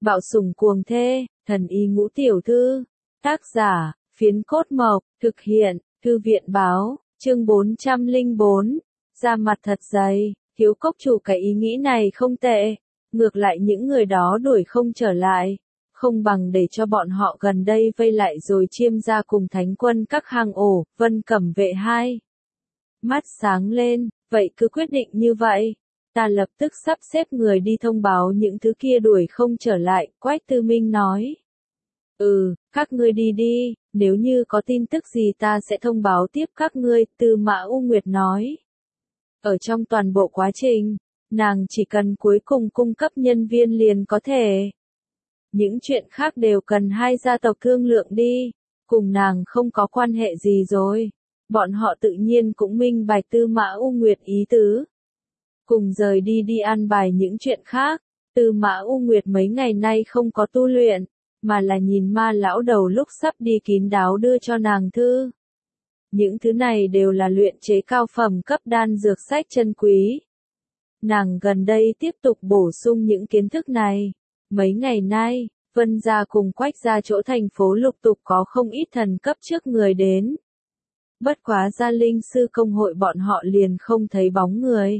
Bạo sủng cuồng thê, thần y ngũ tiểu thư. Tác giả, Phiến Cốt Mộc, thực hiện, Thư viện báo, chương 404. Da mặt thật dày, Thiếu Cốc chủ cái ý nghĩ này không tệ. Ngược lại những người đó đuổi không trở lại. Không bằng để cho bọn họ gần đây vây lại rồi chiêm ra cùng thánh quân các hang ổ, Vân Cẩm Vệ hai. Mắt sáng lên, vậy cứ quyết định như vậy. Ta lập tức sắp xếp người đi thông báo những thứ kia đuổi không trở lại, Quách Tư Minh nói. Các ngươi đi đi, nếu như có tin tức gì ta sẽ thông báo tiếp các ngươi, Tư Mã U Nguyệt nói. Ở trong toàn bộ quá trình, nàng chỉ cần cuối cùng cung cấp nhân viên liền có thể. Những chuyện khác đều cần hai gia tộc thương lượng đi, cùng nàng không có quan hệ gì rồi. Bọn họ tự nhiên cũng minh bạch Tư Mã U Nguyệt ý tứ. Cùng rời đi đi an bài những chuyện khác. Tư Mã U Nguyệt mấy ngày nay không có tu luyện, mà là nhìn Ma lão đầu lúc sắp đi kín đáo đưa cho nàng thư. Những thứ này đều là luyện chế cao phẩm cấp đan dược sách chân quý. Nàng gần đây tiếp tục bổ sung những kiến thức này. Mấy ngày nay, Vân gia cùng Quách gia chỗ thành phố lục tục có không ít thần cấp trước người đến. Bất quá gia linh sư công hội bọn họ liền không thấy bóng người.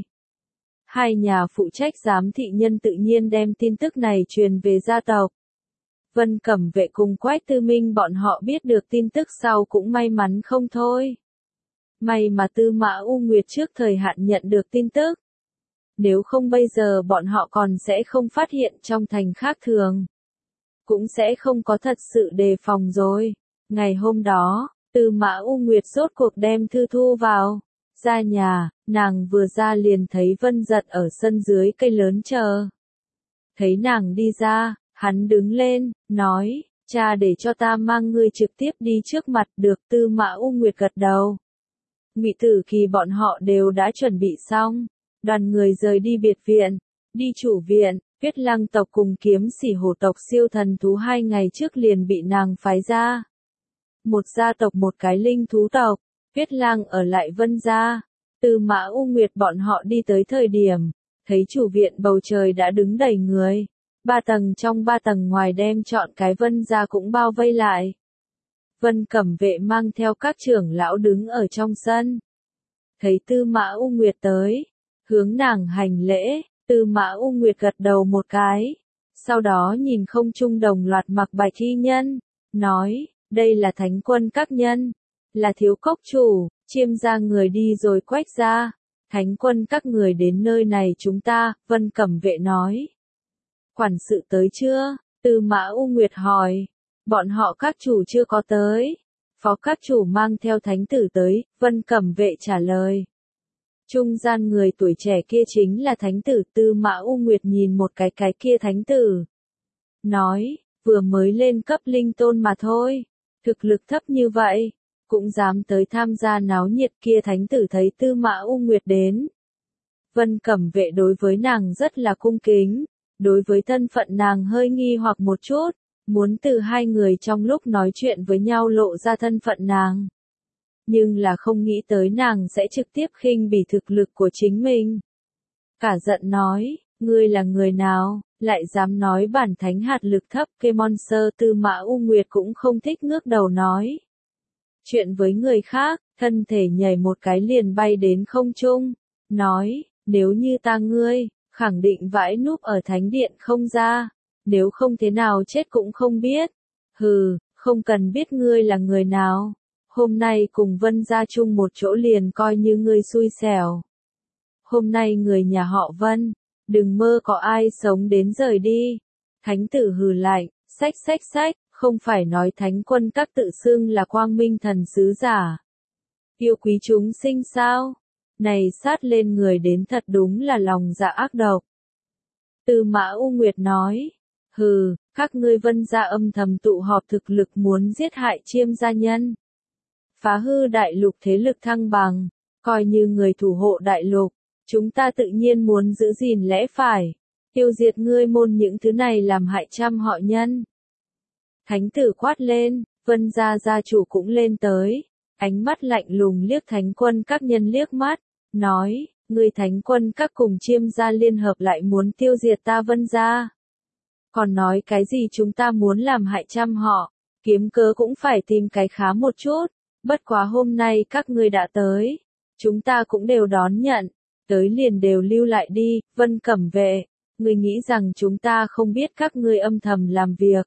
Hai nhà phụ trách giám thị nhân tự nhiên đem tin tức này truyền về gia tộc. Vân Cẩm Vệ cùng Quách Tư Minh bọn họ biết được tin tức sau cũng may mắn không thôi. May mà Tư Mã U Nguyệt trước thời hạn nhận được tin tức. Nếu không bây giờ bọn họ còn sẽ không phát hiện trong thành khác thường. Cũng sẽ không có thật sự đề phòng rồi. Ngày hôm đó, Tư Mã U Nguyệt rốt cuộc đem thư thu vào. Ra nhà, nàng vừa ra liền thấy Vân Giật ở sân dưới cây lớn chờ. Thấy nàng đi ra, hắn đứng lên, nói, cha để cho ta mang ngươi trực tiếp đi trước mặt được. Tư Mã U Nguyệt gật đầu. Ngụy Tử Kỳ bọn họ đều đã chuẩn bị xong. Đoàn người rời đi biệt viện, đi chủ viện. Huyết Lăng tộc cùng Kiếm Sỉ Hổ tộc siêu thần thú 2 ngày trước liền bị nàng phái ra. Một gia tộc một cái linh thú tộc. Huyết Lang ở lại Vân gia. Tư Mã U Nguyệt bọn họ đi tới thời điểm, thấy chủ viện bầu trời đã đứng đầy người. 3 tầng trong 3 tầng ngoài đem trọn cái Vân gia cũng bao vây lại. Vân Cẩm Vệ mang theo các trưởng lão đứng ở trong sân. Thấy Tư Mã U Nguyệt tới, hướng nàng hành lễ, Tư Mã U Nguyệt gật đầu một cái. Sau đó nhìn không trung đồng loạt mặc bạch y nhân, nói, đây là thánh quân các nhân, là Thiếu Cốc chủ, chiêm ra người đi rồi Quách ra. Thánh quân các người đến nơi này chúng ta, Vân Cẩm Vệ nói. Quản sự tới chưa? Tư Mã U Nguyệt hỏi. Bọn họ các chủ chưa có tới. Phó các chủ mang theo thánh tử tới, Vân Cẩm Vệ trả lời. Trung gian người tuổi trẻ kia chính là thánh tử. Tư Mã U Nguyệt nhìn một cái kia thánh tử. Nói, vừa mới lên cấp linh tôn mà thôi. Thực lực thấp như vậy, cũng dám tới tham gia náo nhiệt. Kia thánh tử thấy Tư Mã U Nguyệt đến. Vân Cẩm Vệ đối với nàng rất là cung kính. Đối với thân phận nàng hơi nghi hoặc một chút. Muốn từ hai người trong lúc nói chuyện với nhau lộ ra thân phận nàng. Nhưng là không nghĩ tới nàng sẽ trực tiếp khinh bỉ thực lực của chính mình. Cả giận nói, ngươi là người nào, lại dám nói bản thánh hạt lực thấp. Cái monster. Tư Mã U Nguyệt cũng không thích ngước đầu nói chuyện với người khác, thân thể nhảy một cái liền bay đến không trung. Nói, nếu như ta ngươi, khẳng định vãi núp ở thánh điện không ra. Nếu không thế nào chết cũng không biết. Hừ, không cần biết ngươi là người nào. Hôm nay cùng Vân gia chung một chỗ liền coi như ngươi xui xẻo. Hôm nay người nhà họ Vân, đừng mơ có ai sống đến rời đi. Thánh tử hừ lạnh, sách, không phải nói thánh quân các tự xưng là quang minh thần sứ giả. Yêu quý chúng sinh sao? Này sát lên người đến thật đúng là lòng dạ ác độc. Tư Mã U Nguyệt nói, hừ, các ngươi Vân gia âm thầm tụ họp thực lực muốn giết hại Chiêm gia nhân. Phá hư đại lục thế lực thăng bằng, coi như người thủ hộ đại lục, chúng ta tự nhiên muốn giữ gìn lẽ phải, tiêu diệt ngươi môn những thứ này làm hại trăm họ nhân. Thánh tử quát lên, Vân gia gia chủ cũng lên tới, ánh mắt lạnh lùng liếc thánh quân các nhân liếc mắt, nói, ngươi thánh quân các cùng Chiêm gia liên hợp lại muốn tiêu diệt ta Vân gia. Còn nói cái gì chúng ta muốn làm hại trăm họ, kiếm cớ cũng phải tìm cái khá một chút, bất quá hôm nay các ngươi đã tới, chúng ta cũng đều đón nhận, tới liền đều lưu lại đi, Vân Cẩm Vệ, ngươi nghĩ rằng chúng ta không biết các ngươi âm thầm làm việc.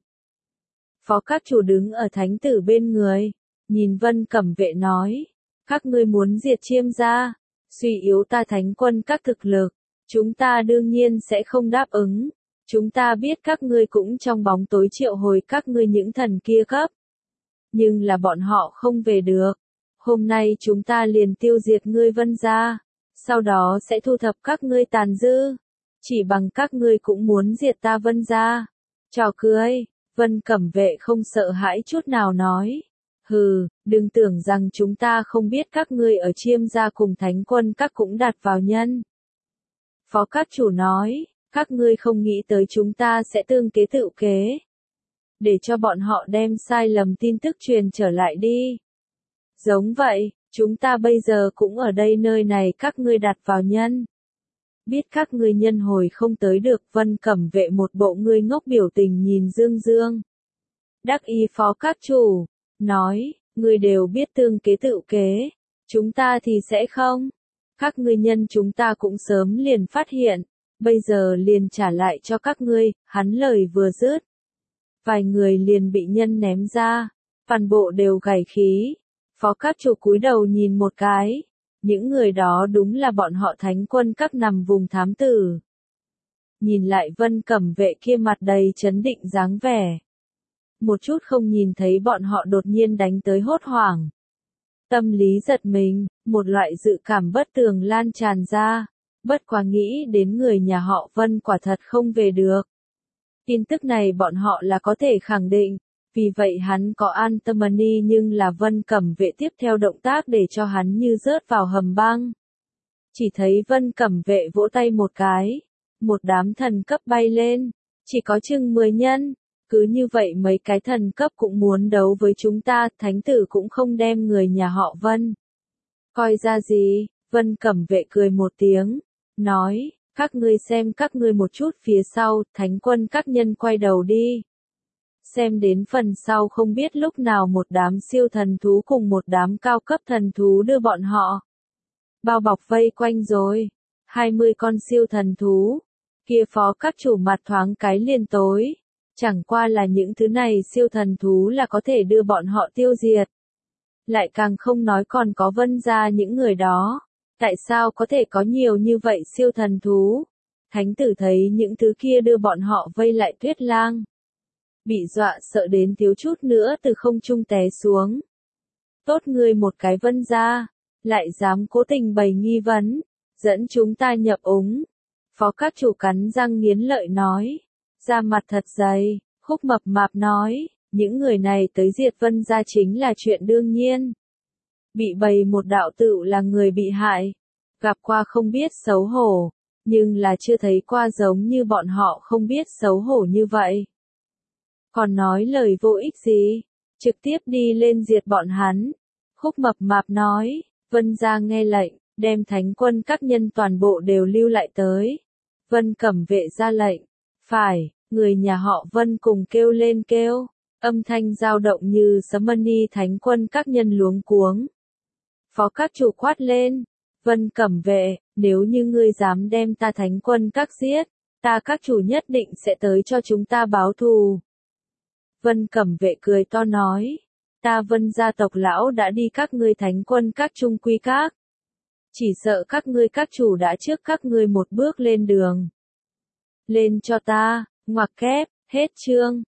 Phó các chủ đứng ở thánh tử bên người, nhìn Vân Cẩm Vệ nói, các ngươi muốn diệt Chiêm gia, suy yếu ta thánh quân các thực lực, chúng ta đương nhiên sẽ không đáp ứng. Chúng ta biết các ngươi cũng trong bóng tối triệu hồi các ngươi những thần kia cấp. Nhưng là bọn họ không về được. Hôm nay chúng ta liền tiêu diệt ngươi Vân gia, sau đó sẽ thu thập các ngươi tàn dư. Chỉ bằng các ngươi cũng muốn diệt ta Vân gia. Trò cười, Vân Cẩm Vệ không sợ hãi chút nào nói. Hừ, đừng tưởng rằng chúng ta không biết các ngươi ở Chiêm gia cùng thánh quân các cũng đặt vào nhân. Phó các chủ nói. Các ngươi không nghĩ tới chúng ta sẽ tương kế tự kế. Để cho bọn họ đem sai lầm tin tức truyền trở lại đi. Giống vậy, chúng ta bây giờ cũng ở đây nơi này các ngươi đặt vào nhân. Biết các ngươi nhân hồi không tới được Vân Cẩm Vệ một bộ ngươi ngốc biểu tình nhìn Dương Dương. Đắc ý phó các chủ, nói, ngươi đều biết tương kế tự kế, chúng ta thì sẽ không. Các ngươi nhân chúng ta cũng sớm liền phát hiện. Bây giờ liền trả lại cho các ngươi, hắn lời vừa dứt. Vài người liền bị nhân ném ra, toàn bộ đều gảy khí. Phó các chủ cúi đầu nhìn một cái, những người đó đúng là bọn họ thánh quân các nằm vùng thám tử. Nhìn lại Vân Cẩm Vệ kia mặt đầy chấn định dáng vẻ. Một chút không nhìn thấy bọn họ đột nhiên đánh tới hốt hoảng. Tâm lý giật mình, một loại dự cảm bất tường lan tràn ra. Bất quá nghĩ đến người nhà họ Vân quả thật không về được. Tin tức này bọn họ là có thể khẳng định, vì vậy hắn có an tâm money nhưng là Vân Cẩm Vệ tiếp theo động tác để cho hắn như rớt vào hầm băng. Chỉ thấy Vân Cẩm Vệ vỗ tay một cái, một đám thần cấp bay lên, chỉ có chừng 10 nhân, cứ như vậy mấy cái thần cấp cũng muốn đấu với chúng ta, thánh tử cũng không đem người nhà họ Vân. Coi ra gì, Vân Cẩm Vệ cười một tiếng. Nói, các ngươi xem các ngươi một chút phía sau, thánh quân các nhân quay đầu đi. Xem đến phần sau không biết lúc nào một đám siêu thần thú cùng một đám cao cấp thần thú đưa bọn họ. Bao bọc vây quanh rồi, 20 con siêu thần thú, kia phó các chủ mặt thoáng cái liền tối. Chẳng qua là những thứ này siêu thần thú là có thể đưa bọn họ tiêu diệt. Lại càng không nói còn có Vân gia những người đó. Tại sao có thể có nhiều như vậy siêu thần thú? Thánh tử thấy những thứ kia đưa bọn họ vây lại Tuyết Lang. Bị dọa sợ đến thiếu chút nữa từ không trung té xuống. Tốt ngươi một cái Vân gia, lại dám cố tình bày nghi vấn, dẫn chúng ta nhập úng. Phó các chủ cắn răng nghiến lợi nói, da mặt thật dày, Khúc Mập Mạp nói, những người này tới diệt Vân gia chính là chuyện đương nhiên. Bị bày một đạo tựu là người bị hại, gặp qua không biết xấu hổ, nhưng là chưa thấy qua giống như bọn họ không biết xấu hổ như vậy. Còn nói lời vô ích gì, trực tiếp đi lên diệt bọn hắn. Khúc Mập Mạp nói, Vân gia nghe lệnh, đem thánh quân các nhân toàn bộ đều lưu lại tới. Vân Cẩm Vệ ra lệnh, phải, người nhà họ Vân cùng kêu lên kêu, âm thanh dao động như sấm mani thánh quân các nhân luống cuống. Phó các chủ quát lên, Vân Cẩm Vệ, nếu như ngươi dám đem ta thánh quân các giết, ta các chủ nhất định sẽ tới cho chúng ta báo thù. Vân Cẩm Vệ cười to nói, ta Vân gia tộc lão đã đi các ngươi thánh quân các trung quy các. Chỉ sợ các ngươi các chủ đã trước các ngươi một bước lên đường. Lên cho ta, ngoặc kép, hết chương.